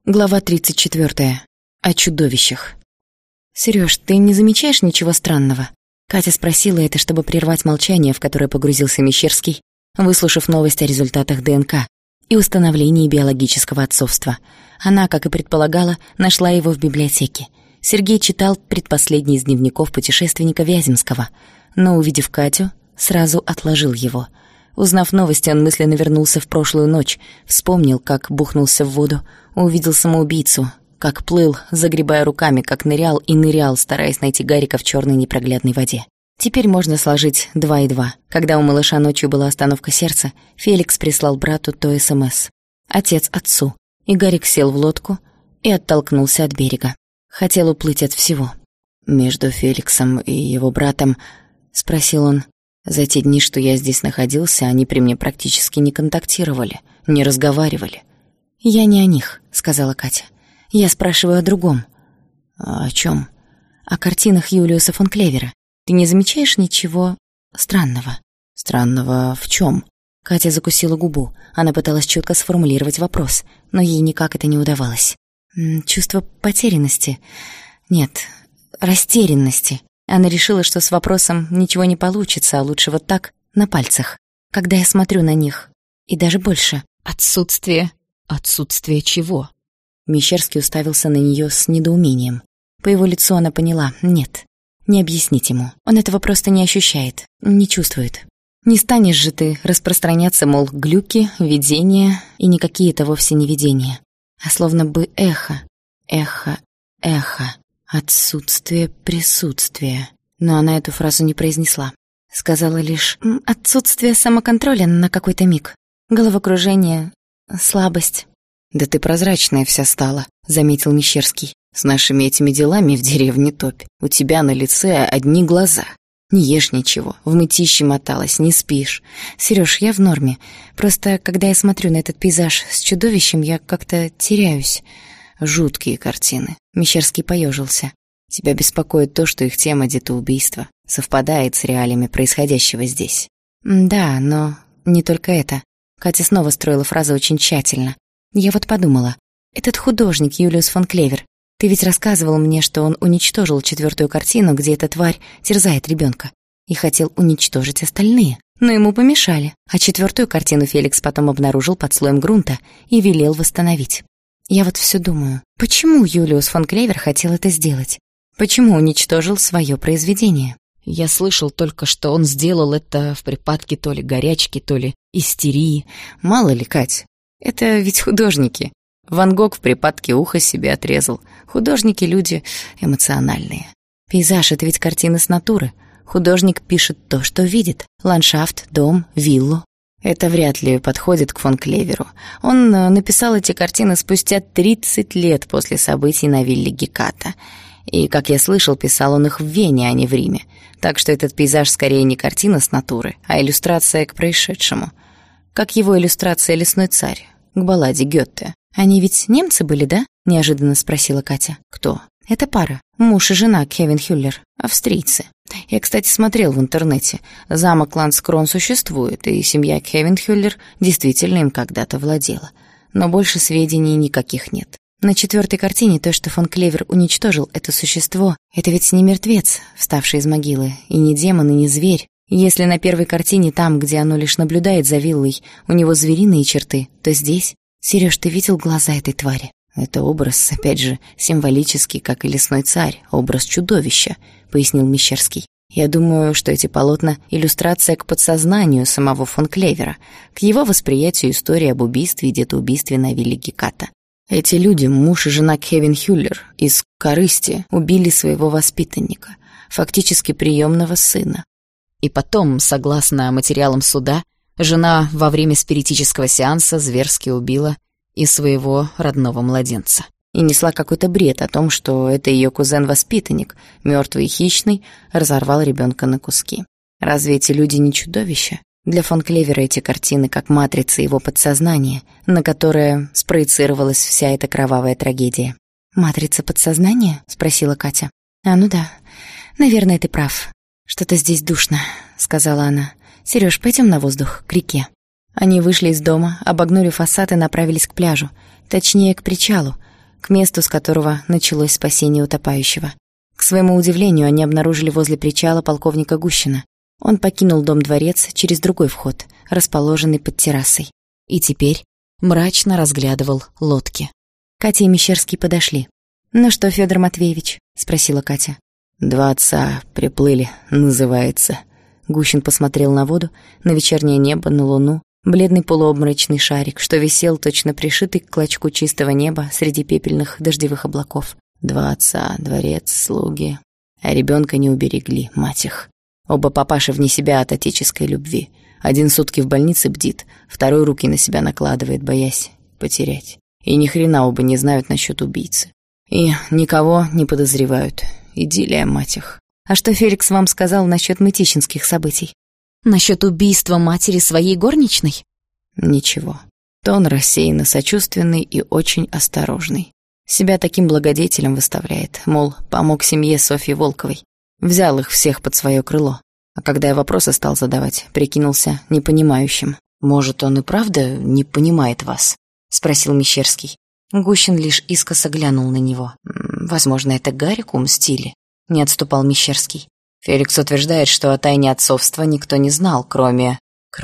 Глава 34. О чудовищах. «Серёж, ты не замечаешь ничего странного?» Катя спросила это, чтобы прервать молчание, в которое погрузился Мещерский, выслушав новость о результатах ДНК и установлении биологического отцовства. Она, как и предполагала, нашла его в библиотеке. Сергей читал предпоследний из дневников путешественника Вяземского, но, увидев Катю, сразу отложил его. Узнав новости, он мысленно вернулся в прошлую ночь, вспомнил, как бухнулся в воду, увидел самоубийцу, как плыл, загребая руками, как нырял и нырял, стараясь найти Гарика в чёрной непроглядной воде. Теперь можно сложить 2 и 2. Когда у малыша ночью была остановка сердца, Феликс прислал брату то СМС. Отец отцу. И Гарик сел в лодку и оттолкнулся от берега. Хотел уплыть от всего. «Между Феликсом и его братом?» — спросил он. «За те дни, что я здесь находился, они при мне практически не контактировали, не разговаривали». «Я не о них», — сказала Катя. «Я спрашиваю о другом». «А о чём?» «О картинах Юлиуса фон Клевера. Ты не замечаешь ничего странного?» «Странного в чём?» Катя закусила губу. Она пыталась чётко сформулировать вопрос, но ей никак это не удавалось. «Чувство потерянности. Нет, растерянности». Она решила, что с вопросом ничего не получится, а лучше вот так, на пальцах. Когда я смотрю на них, и даже больше. «Отсутствие». «Отсутствие чего?» Мещерский уставился на неё с недоумением. По его лицу она поняла: нет, не объяснить ему. Он этого просто не ощущает, не чувствует. Не станешь же ты распространяться, мол, глюки, видения, и никакие это вовсе не видения, а словно бы эхо, эхо, эхо, отсутствие присутствия. Но она эту фразу не произнесла. Сказала лишь отсутствие самоконтроля на какой-то миг, головокружение, слабость. «Да ты прозрачная вся стала», — заметил Мещерский. «С нашими этими делами в деревне топь. У тебя на лице одни глаза. Не ешь ничего, в мытище моталась, не спишь. Серёж, я в норме. Просто, когда я смотрю на этот пейзаж с чудовищем, я как-то теряюсь». «Жуткие картины». Мещерский поёжился. «Тебя беспокоит то, что их тема детоубийства совпадает с реалиями происходящего здесь». «Да, но не только это». Катя снова строила фразу очень тщательно. «Я вот подумала, этот художник Юлиус фон Клевер, ты ведь рассказывал мне, что он уничтожил 4-ю картину, где эта тварь терзает ребёнка, и хотел уничтожить остальные, но ему помешали, а 4-ю картину Феликс потом обнаружил под слоем грунта и велел восстановить. Я вот всё думаю, почему Юлиус фон Клевер хотел это сделать? Почему уничтожил своё произведение?» «Я слышал только, что он сделал это в припадке то ли горячки, то ли истерии». «Мало ли, Кать. Это ведь художники. Ван Гог в припадке ухо себе отрезал. Художники — люди эмоциональные. Пейзаж — это ведь картины с натуры. Художник пишет то, что видит. Ландшафт, дом, виллу. Это вряд ли подходит к фон Клеверу. Он написал эти картины спустя 30 лет после событий на вилле Геката. И, как я слышал, писал он их в Вене, а не в Риме. Так что этот пейзаж скорее не картина с натуры, а иллюстрация к происшедшему. Как его иллюстрация «Лесной царь» к балладе Гёте. «Они ведь немцы были, да?» — неожиданно спросила Катя. «Кто?» «Это пара. Муж и жена Кевин Хюллер. Австрийцы. Я, кстати, смотрел в интернете. Замок Ландскрон существует, и семья Кевин Хюллер действительно им когда-то владела. Но больше сведений никаких нет. На 4-й картине то, что фон Клевер уничтожил это существо, это ведь не мертвец, вставший из могилы, и не демон, и не зверь. Если на 1-й картине, там, где оно лишь наблюдает за виллой, у него звериные черты, то здесь... Серёж, ты видел глаза этой твари? Это образ, опять же, символический, как и «Лесной царь», образ чудовища, пояснил Мещерский. Я думаю, что эти полотна — иллюстрация к подсознанию самого фон Клевера, к его восприятию истории об убийстве и детоубийстве на вилле Геката. Эти люди, муж и жена Кевин Хюллер, из корысти убили своего воспитанника, фактически приемного сына. И потом, согласно материалам суда, жена во время спиритического сеанса зверски убила и своего родного младенца. И несла какой-то бред о том, что это её кузен-воспитанник, мёртвый и хищный, разорвал ребёнка на куски. Разве эти люди не чудовища? Для фон Клевера эти картины как матрица его подсознания, на которое спроецировалась вся эта кровавая трагедия. «Матрица подсознания?» — спросила Катя. «Ну да, наверное, ты прав. Что-то здесь душно», — сказала она. «Серёж, пойдём на воздух, к реке». Они вышли из дома, обогнули фасад и направились к пляжу, точнее, к причалу. к месту, с которого началось спасение утопающего. К своему удивлению, они обнаружили возле причала полковника Гущина. Он покинул дом-дворец через другой вход, расположенный под террасой, и теперь мрачно разглядывал лодки. Катя и Мещерский подошли. «Ну что, Федор Матвеевич?» — спросила Катя. «Два отца приплыли, называется». Гущин посмотрел на воду, на вечернее небо, на луну, бледный полуобморочный шарик, что висел точно пришитый к клочку чистого неба среди пепельных дождевых облаков. Два отца, дворец, слуги. А ребенка не уберегли, мать их. Оба папаши вне себя от отеческой любви. Один сутки в больнице бдит, второй руки на себя накладывает, боясь потерять. И ни хрена оба не знают насчет убийцы. И никого не подозревают. Идиллия, мать их. А что Феликс вам сказал насчет мытищинских событий? Насчет убийства матери своей горничной? Ничего. Тон рассеянно сочувственный и очень осторожный. Себя таким благодетелем выставляет, мол, помог семье Софьи Волковой. Взял их всех под свое крыло. А когда я вопросы стал задавать, прикинулся непонимающим. «Может, он и правда не понимает вас?» — спросил Мещерский. Гущин лишь искоса глянул на него. «Возможно, это Гарику мстили?» — не отступал Мещерский. Феликс утверждает, что о тайне отцовства никто не знал, кроме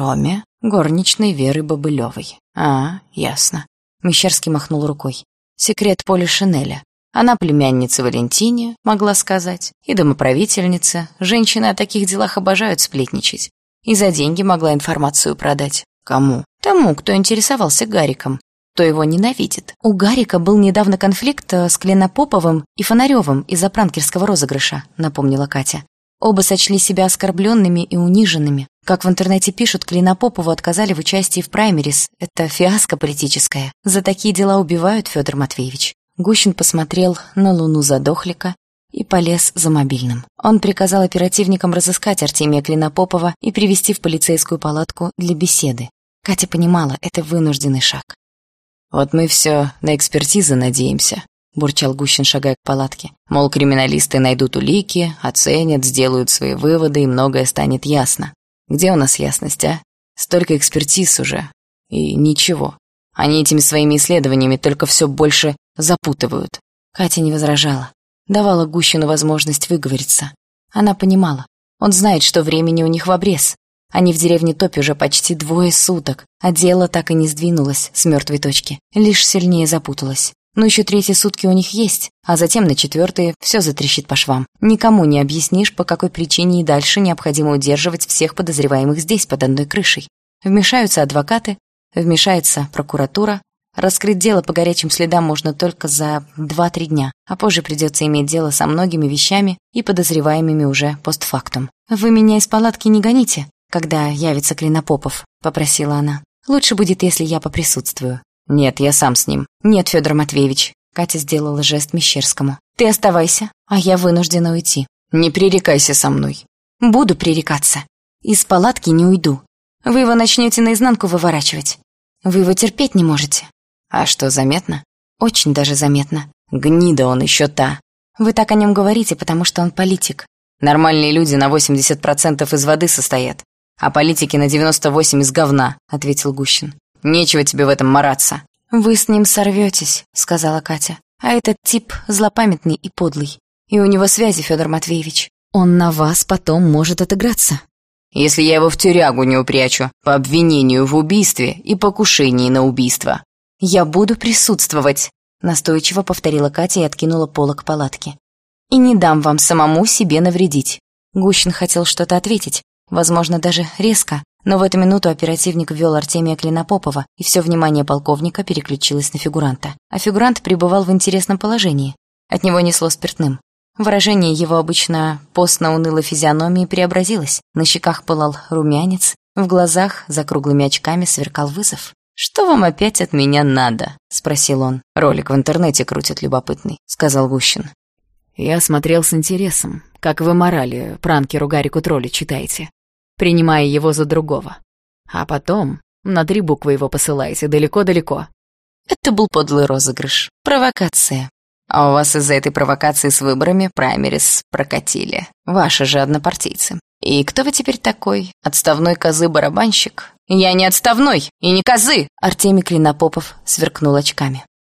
горничной Веры Бобылевой. «А, ясно». Мещерский махнул рукой. «Секрет Поли Шинеля. Она племянница Валентине, могла сказать, и домоправительница. Женщины о таких делах обожают сплетничать. И за деньги могла информацию продать. Кому? Тому, кто интересовался Гариком, кто его ненавидит. У Гарика был недавно конфликт с Клинопоповым и Фонаревым из-за пранкерского розыгрыша», — напомнила Катя. Оба сочли себя оскорбленными и униженными. Как в интернете пишут, Клинопопову отказали в участии в праймерис. Это фиаско политическое. За такие дела убивают, Федор Матвеевич. Гущин посмотрел на луну задохлика и полез за мобильным. Он приказал оперативникам разыскать Артемия Клинопопова и привести в полицейскую палатку для беседы. Катя понимала, это вынужденный шаг. «Вот мы все на экспертизы надеемся», — бурчал Гущин, шагая к палатке. «Мол, криминалисты найдут улики, оценят, сделают свои выводы, и многое станет ясно. Где у нас ясность, а? Столько экспертиз уже. И ничего. Они этими своими исследованиями только все больше запутывают». Катя не возражала. Давала Гущину возможность выговориться. Она понимала. Он знает, что времени у них в обрез. Они в деревне Топь уже почти 2 суток, а дело так и не сдвинулось с мертвой точки. Лишь сильнее запуталось. Но еще 3 сутки у них есть, а затем на 4 все затрещит по швам. Никому не объяснишь, по какой причине и дальше необходимо удерживать всех подозреваемых здесь, под одной крышей. Вмешаются адвокаты, вмешается прокуратура. Раскрыть дело по горячим следам можно только за 2-3 дня, а позже придется иметь дело со многими вещами и подозреваемыми уже постфактум. «Вы меня из палатки не гоните, когда явится Клинопопов», — попросила она. «Лучше будет, если я поприсутствую». «Нет, я сам с ним». «Нет, Федор Матвеевич», — Катя сделала жест Мещерскому. «Ты оставайся, а я вынуждена уйти». «Не пререкайся со мной». «Буду пререкаться. Из палатки не уйду. Вы его начнете наизнанку выворачивать. Вы его терпеть не можете». «А что, заметно?» «Очень даже заметно». «Гнида он еще та». «Вы так о нем говорите, потому что он политик». «Нормальные люди на 80% из воды состоят, а политики на 98% из говна», — ответил Гущин. «Нечего тебе в этом мараться». «Вы с ним сорветесь», — сказала Катя. «А этот тип злопамятный и подлый. И у него связи, Федор Матвеевич. Он на вас потом может отыграться». «Если я его в тюрягу не упрячу по обвинению в убийстве и покушении на убийство». «Я буду присутствовать», — настойчиво повторила Катя и откинула полог палатки. «И не дам вам самому себе навредить». Гущин хотел что-то ответить, возможно, даже резко, но в эту минуту оперативник ввел Артемия Клинопопова, и все внимание полковника переключилось на фигуранта. А фигурант пребывал в интересном положении. От него несло спиртным. Выражение его обычно постно-унылой физиономии преобразилось. На щеках пылал румянец, в глазах за круглыми очками сверкал вызов. «Что вам опять от меня надо?» — спросил он. «Ролик в интернете крутят любопытный», — сказал Гущин. «Я смотрел с интересом, как вы морали пранкеру Гарику Тролли читаете, принимая его за другого. А потом на 3 буквы его посылаете далеко-далеко». «Это был подлый розыгрыш, провокация. А у вас из-за этой провокации с выборами праймерис прокатили. Ваши же однопартийцы. И кто вы теперь такой? Отставной козы-барабанщик?» «Я не отставной и не козы!» Артемий Клинопопов сверкнул очками.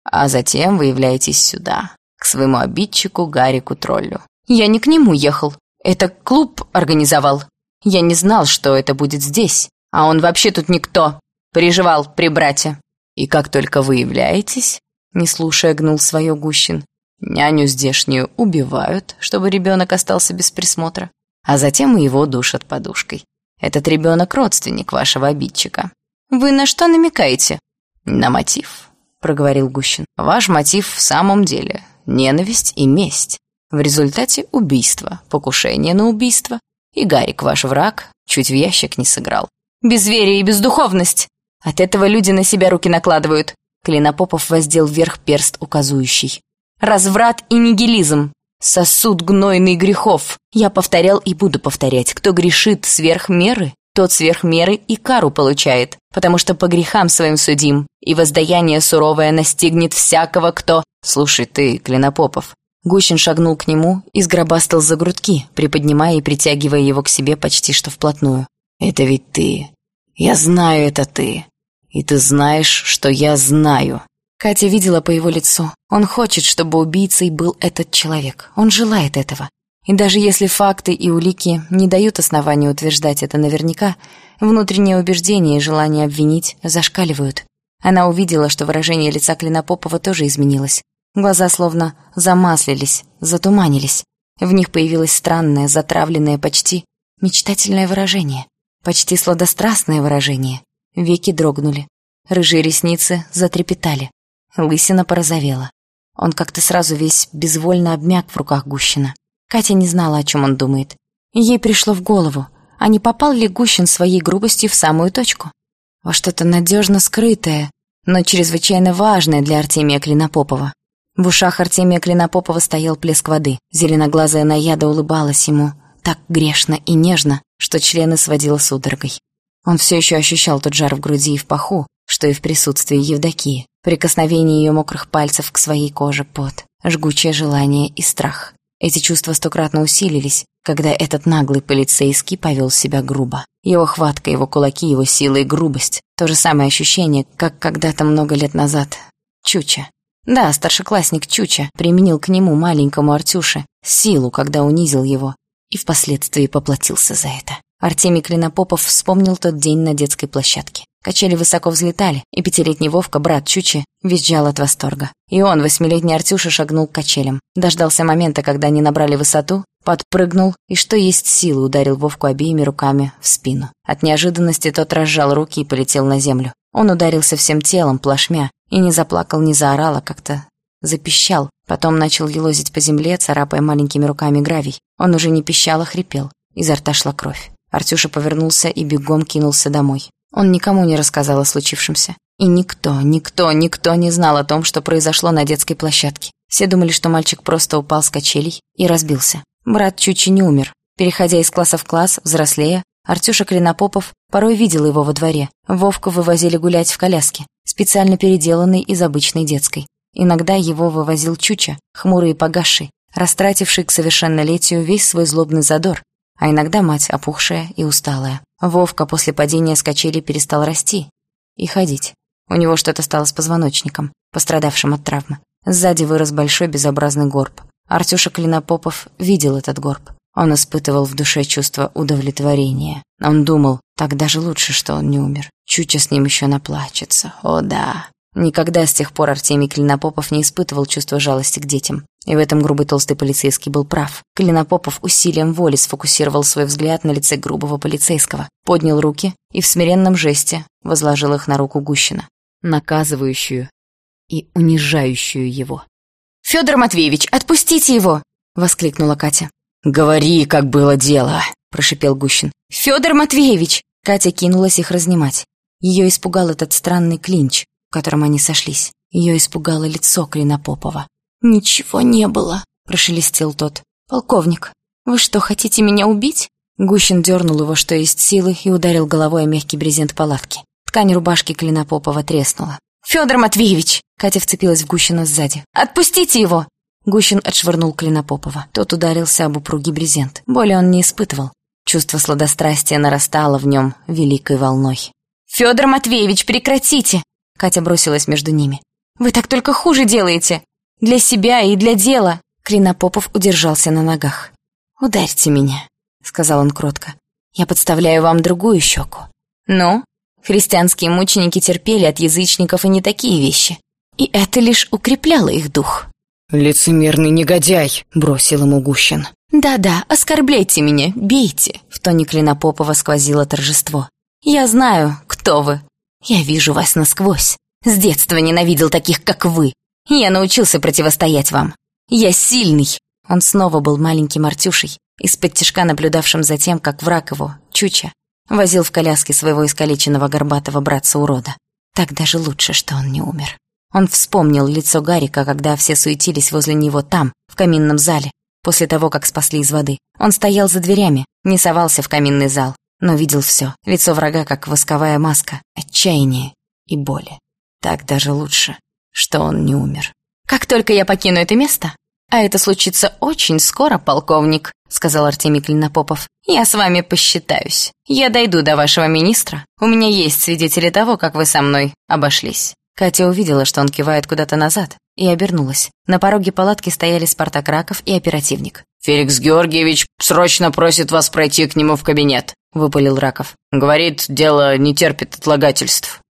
А затем вы являетесь сюда, к своему обидчику Гарику Троллю. Я не к нему ехал. Это клуб организовал. Я не знал, что это будет здесь. А он вообще тут никто. Переживал при брате. И как только вы являетесь, не слушая, гнул свое Гущин, няню здешнюю убивают, чтобы ребенок остался без присмотра, а затем и его душат подушкой. Этот ребенок родственник вашего обидчика. Вы на что намекаете? На мотив, проговорил Гущин. Ваш мотив в самом деле ненависть и месть. В результате убийства, покушение на убийство. И Гарик, ваш враг, чуть в ящик не сыграл. Безверие и бездуховность. От этого люди на себя руки накладывают. Клинопопов воздел вверх перст указующий. Разврат и нигилизм. Сосуд гнойный грехов. Я повторял и буду повторять. Кто грешит сверх меры, тот сверх меры и кару получает, потому что по грехам своим судим, и воздаяние суровое настигнет всякого, кто... Слушай ты, Клинопопов. Гущин шагнул к нему и сгробастал за грудки, приподнимая и притягивая его к себе почти что вплотную. Это ведь ты. Я знаю, это ты. И ты знаешь, что я знаю. Катя видела по его лицу. Он хочет, чтобы убийцей был этот человек. Он желает этого. И даже если факты и улики не дают основания утверждать это наверняка, внутреннее убеждение и желание обвинить зашкаливают. Она увидела, что выражение лица Клинопопова тоже изменилось. Глаза словно замаслились, затуманились. В них появилось странное, затравленное, почти мечтательное выражение. Почти сладострастное выражение. Веки дрогнули. Рыжие ресницы затрепетали. Лысина порозовела. Он как-то сразу весь безвольно обмяк в руках Гущина. Катя не знала, о чем он думает. Ей пришло в голову, а не попал ли Гущин своей грубостью в самую точку? Во что-то надежно скрытое, но чрезвычайно важное для Артемия Клинопопова. В ушах Артемия Клинопопова стоял плеск воды. Зеленоглазая наяда улыбалась ему так грешно и нежно, что члены сводило судорогой. Он все еще ощущал тот жар в груди и в паху, что и в присутствии Евдокии. Прикосновение ее мокрых пальцев к своей коже, пот, жгучее желание и страх. Эти чувства стократно усилились, когда этот наглый полицейский повел себя грубо. Его хватка, его кулаки, его сила и грубость. То же самое ощущение, как когда-то много лет назад. Чуча. Да, старшеклассник Чуча применил к нему, маленькому Артюше, силу, когда унизил его, и впоследствии поплатился за это. Артемий Клинопопов вспомнил тот день на детской площадке. Качели высоко взлетали, и 5-летний Вовка, брат Чучи, визжал от восторга. И он, 8-летний Артюша, шагнул к качелям. Дождался момента, когда они набрали высоту, подпрыгнул и, что есть силы, ударил Вовку обеими руками в спину. От неожиданности тот разжал руки и полетел на землю. Он ударился всем телом, плашмя, и не заплакал, не заорал, а как-то запищал. Потом начал елозить по земле, царапая маленькими руками гравий. Он уже не пищал, а хрипел. Изо рта шла кровь. Артюша повернулся и бегом кинулся домой. Он никому не рассказал о случившемся. И никто не знал о том, что произошло на детской площадке. Все думали, что мальчик просто упал с качелей и разбился. Брат Чучи не умер. Переходя из класса в класс, взрослея, Артюша Клинопопов порой видел его во дворе. Вовку вывозили гулять в коляске, специально переделанной из обычной детской. Иногда его вывозил Чуча, хмурый и погасший, растративший к совершеннолетию весь свой злобный задор, а иногда мать, опухшая и усталая. Вовка после падения с качели перестал расти и ходить. У него что-то стало с позвоночником, пострадавшим от травмы. Сзади вырос большой безобразный горб. Артюша Клинопопов видел этот горб. Он испытывал в душе чувство удовлетворения. Он думал, так даже лучше, что он не умер. Чуча с ним еще наплачется. О да. Никогда с тех пор Артемий Клинопопов не испытывал чувства жалости к детям. И в этом грубый толстый полицейский был прав. Клинопопов усилием воли сфокусировал свой взгляд на лице грубого полицейского, поднял руки и в смиренном жесте возложил их на руку Гущина, наказывающую и унижающую его. «Федор Матвеевич, отпустите его!» — воскликнула Катя. «Говори, как было дело!» — прошипел Гущин. «Федор Матвеевич!» Катя кинулась их разнимать. Ее испугал этот странный клинч, в котором они сошлись. Ее испугало лицо Клинопопова. «Ничего не было», — прошелестел тот. «Полковник, вы что, хотите меня убить?» Гущин дернул его, что есть силы, и ударил головой о мягкий брезент палатки. Ткань рубашки Клинопопова треснула. «Федор Матвеевич!» Катя вцепилась в Гущина сзади. «Отпустите его!» Гущин отшвырнул Клинопопова. Тот ударился об упругий брезент. Боли он не испытывал. Чувство сладострастия нарастало в нем великой волной. «Федор Матвеевич, прекратите!» Катя бросилась между ними. Вы так только хуже делаете. Для себя и для дела». Клинопопов удержался на ногах. «Ударьте меня», — сказал он кротко. «Я подставляю вам другую щеку». «Ну?» Христианские мученики терпели от язычников и не такие вещи. И это лишь укрепляло их дух. «Лицемерный негодяй», — бросил ему Гущин. «Да-да, оскорбляйте меня, бейте», — в тоне Клинопопова сквозило торжество. «Я знаю, кто вы. Я вижу вас насквозь. С детства ненавидел таких, как вы. Я научился противостоять вам. Я сильный». Он снова был маленьким Артюшей, из-под тишка наблюдавшим за тем, как враг его, Чуча, возил в коляске своего искалеченного горбатого братца-урода. Так даже лучше, что он не умер. Он вспомнил лицо Гарика, когда все суетились возле него там, в каминном зале, после того, как спасли из воды. Он стоял за дверями, не совался в каминный зал, но видел все. Лицо врага, как восковая маска, отчаяние и боли. Так даже лучше, что он не умер. «Как только я покину это место, а это случится очень скоро, полковник», — сказал Артемий Клинопопов, «я с вами посчитаюсь. Я дойду до вашего министра. У меня есть свидетели того, как вы со мной обошлись». Катя увидела, что он кивает куда-то назад, и обернулась. На пороге палатки стояли Спартак Раков и оперативник. «Феликс Георгиевич срочно просит вас пройти к нему в кабинет», — выпалил Раков. «Говорит, дело не терпит отлагательств».